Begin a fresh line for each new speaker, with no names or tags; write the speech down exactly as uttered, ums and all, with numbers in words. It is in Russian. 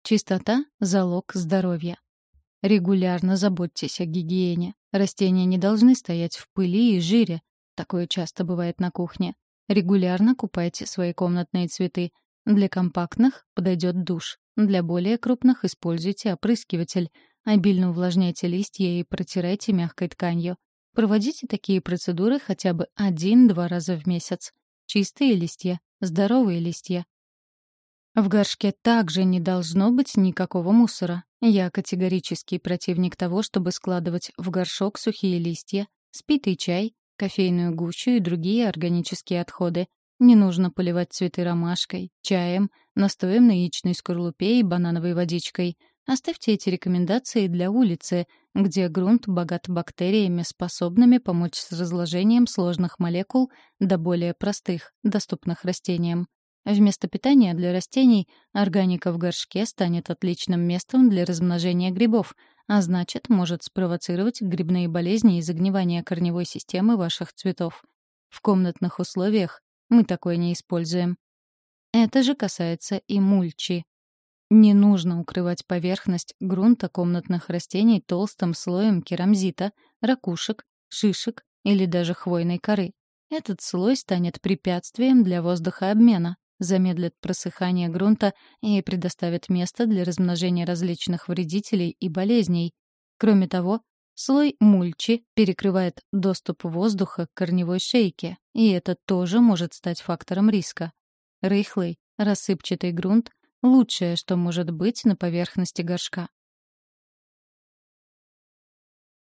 Чистота — залог здоровья. Регулярно заботьтесь о гигиене. Растения не должны стоять в пыли и жире. Такое часто бывает на кухне. Регулярно купайте свои комнатные цветы. Для компактных подойдет душ. Для более крупных используйте опрыскиватель. Обильно увлажняйте листья и протирайте мягкой тканью. Проводите такие процедуры хотя бы один-два раза в месяц. Чистые листья, здоровые листья. В горшке также не должно быть никакого мусора. Я категорический противник того, чтобы складывать в горшок сухие листья, спитый чай, кофейную гущу и другие органические отходы. Не нужно поливать цветы ромашкой, чаем, настоем на яичной скорлупе и банановой водичкой. Оставьте эти рекомендации для улицы, где грунт богат бактериями, способными помочь с разложением сложных молекул до более простых, доступных растениям. Вместо питания для растений органика в горшке станет отличным местом для размножения грибов, а значит, может спровоцировать грибные болезни и загнивание корневой системы ваших цветов. В комнатных условиях мы такое не используем. Это же касается и мульчи. Не нужно укрывать поверхность грунта комнатных растений толстым слоем керамзита, ракушек, шишек или даже хвойной коры. Этот слой станет препятствием для воздухообмена, замедлит просыхание грунта и предоставит место для размножения различных вредителей и болезней. Кроме того, слой мульчи перекрывает доступ воздуха к корневой шейке, и это тоже может стать фактором риска. Рыхлый, рассыпчатый грунт — лучшее, что может быть на поверхности горшка.